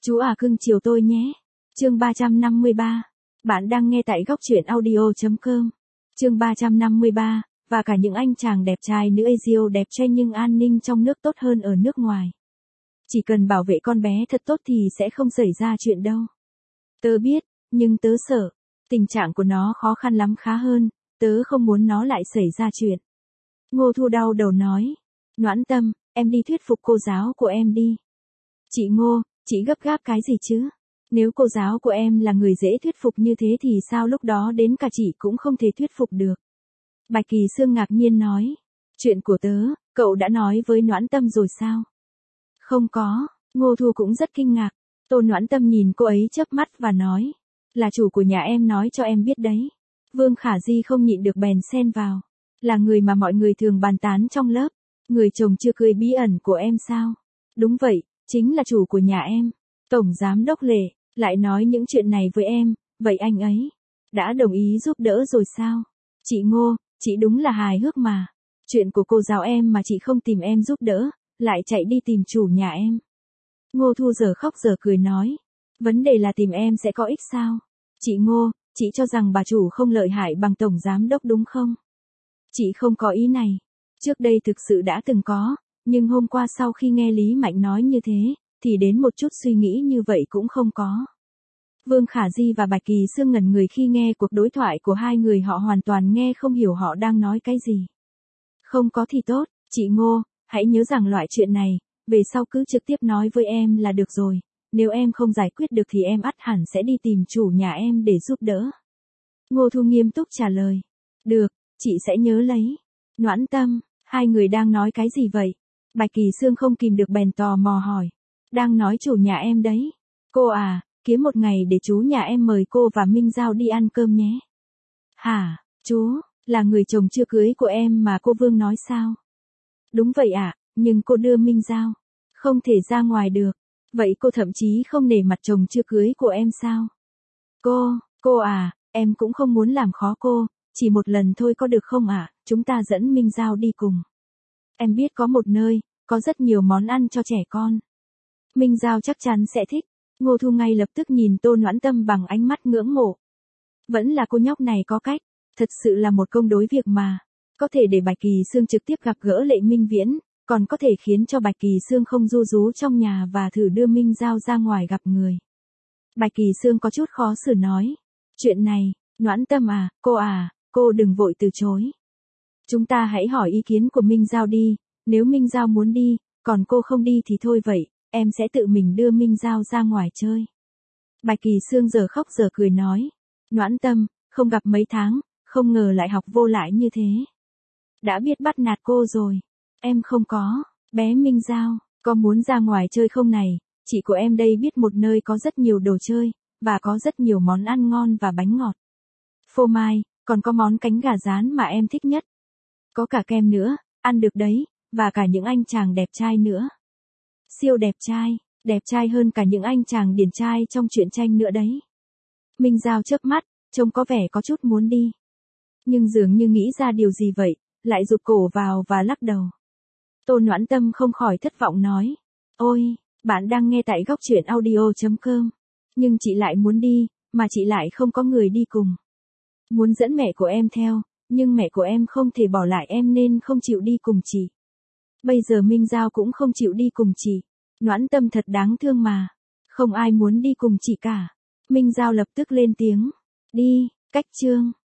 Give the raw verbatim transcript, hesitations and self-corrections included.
Chú à cưng chiều tôi nhé. Chương ba trăm năm mươi ba. Bạn đang nghe tại góc truyện audio chấm com. Chương ba trăm năm mươi ba, và cả những anh chàng đẹp trai nữ Asia đẹp trai nhưng an ninh trong nước tốt hơn ở nước ngoài. Chỉ cần bảo vệ con bé thật tốt thì sẽ không xảy ra chuyện đâu. Tớ biết, nhưng tớ sợ. Tình trạng của nó khó khăn lắm khá hơn, tớ không muốn nó lại xảy ra chuyện. Ngô Thu đau đầu nói. Noãn Tâm, em đi thuyết phục cô giáo của em đi. Chị Ngô, chị gấp gáp cái gì chứ? Nếu cô giáo của em là người dễ thuyết phục như thế thì sao lúc đó đến cả chị cũng không thể thuyết phục được? Bạch Kỳ Sương ngạc nhiên nói. Chuyện của tớ, cậu đã nói với Noãn Tâm rồi sao? Không có, Ngô Thu cũng rất kinh ngạc. Tô Noãn Tâm nhìn cô ấy chớp mắt và nói. Là chủ của nhà em nói cho em biết đấy. Vương Khả Di không nhịn được bèn xen vào. Là người mà mọi người thường bàn tán trong lớp. Người chồng chưa cưới bí ẩn của em sao? Đúng vậy, chính là chủ của nhà em. Tổng giám đốc Lệ, lại nói những chuyện này với em, vậy anh ấy đã đồng ý giúp đỡ rồi sao? Chị Ngô, chị đúng là hài hước mà. Chuyện của cô giáo em mà chị không tìm em giúp đỡ, lại chạy đi tìm chủ nhà em. Ngô Thu giờ khóc giờ cười nói. Vấn đề là tìm em sẽ có ích sao? Chị Ngô, chị cho rằng bà chủ không lợi hại bằng tổng giám đốc đúng không? Chị không có ý này. Trước đây thực sự đã từng có, nhưng hôm qua sau khi nghe Lý Mạnh nói như thế, thì đến một chút suy nghĩ như vậy cũng không có. Vương Khả Di và Bạch Kỳ Sương ngẩn người khi nghe cuộc đối thoại của hai người, họ hoàn toàn nghe không hiểu họ đang nói cái gì. Không có thì tốt, chị Ngô, hãy nhớ rằng loại chuyện này, về sau cứ trực tiếp nói với em là được rồi, nếu em không giải quyết được thì em ắt hẳn sẽ đi tìm chủ nhà em để giúp đỡ. Ngô Thu nghiêm túc trả lời. Được, chị sẽ nhớ lấy. Noãn Tâm, hai người đang nói cái gì vậy? Bạch Kỳ Sương không kìm được bèn tò mò hỏi. Đang nói chủ nhà em đấy. Cô à, kiếm một ngày để chú nhà em mời cô và Minh Giao đi ăn cơm nhé. Hả, chú, là người chồng chưa cưới của em mà cô Vương nói sao? Đúng vậy ạ, à, nhưng cô đưa Minh Giao không thể ra ngoài được. Vậy cô thậm chí không nể mặt chồng chưa cưới của em sao? Cô, cô à, em cũng không muốn làm khó cô, chỉ một lần thôi có được không ạ? À? Chúng ta dẫn Minh Giao đi cùng. Em biết có một nơi, có rất nhiều món ăn cho trẻ con. Minh Giao chắc chắn sẽ thích. Ngô Thu ngay lập tức nhìn Tô Noãn Tâm bằng ánh mắt ngưỡng mộ. Vẫn là cô nhóc này có cách, thật sự là một công đối việc mà. Có thể để Bạch Kỳ Sương trực tiếp gặp gỡ Lệ Minh Viễn, còn có thể khiến cho Bạch Kỳ Sương không ru rú trong nhà và thử đưa Minh Giao ra ngoài gặp người. Bạch Kỳ Sương có chút khó xử nói. Chuyện này, Noãn Tâm à, cô à, cô đừng vội từ chối. Chúng ta hãy hỏi ý kiến của Minh Giao đi, nếu Minh Giao muốn đi, còn cô không đi thì thôi vậy, em sẽ tự mình đưa Minh Giao ra ngoài chơi. Bạch Kỳ Sương giờ khóc giờ cười nói. Noãn Tâm, không gặp mấy tháng, không ngờ lại học vô lại như thế. Đã biết bắt nạt cô rồi. Em không có. Bé Minh Giao, có muốn ra ngoài chơi không này? Chị của em đây biết một nơi có rất nhiều đồ chơi, và có rất nhiều món ăn ngon và bánh ngọt. Phô mai, còn có món cánh gà rán mà em thích nhất. Có cả kem nữa, ăn được đấy, và cả những anh chàng đẹp trai nữa. Siêu đẹp trai, đẹp trai hơn cả những anh chàng điển trai trong truyện tranh nữa đấy. Minh Giao chớp mắt, trông có vẻ có chút muốn đi. Nhưng dường như nghĩ ra điều gì vậy, lại rụt cổ vào và lắc đầu. Tô Noãn Tâm không khỏi thất vọng nói. Ôi, bạn đang nghe tại góc truyện audio chấm com. Nhưng chị lại muốn đi, mà chị lại không có người đi cùng. Muốn dẫn mẹ của em theo, nhưng mẹ của em không thể bỏ lại em nên không chịu đi cùng chị. Bây giờ Minh Giao cũng không chịu đi cùng chị. Noãn Tâm thật đáng thương mà. Không ai muốn đi cùng chị cả. Minh Giao lập tức lên tiếng. Đi, cách chương.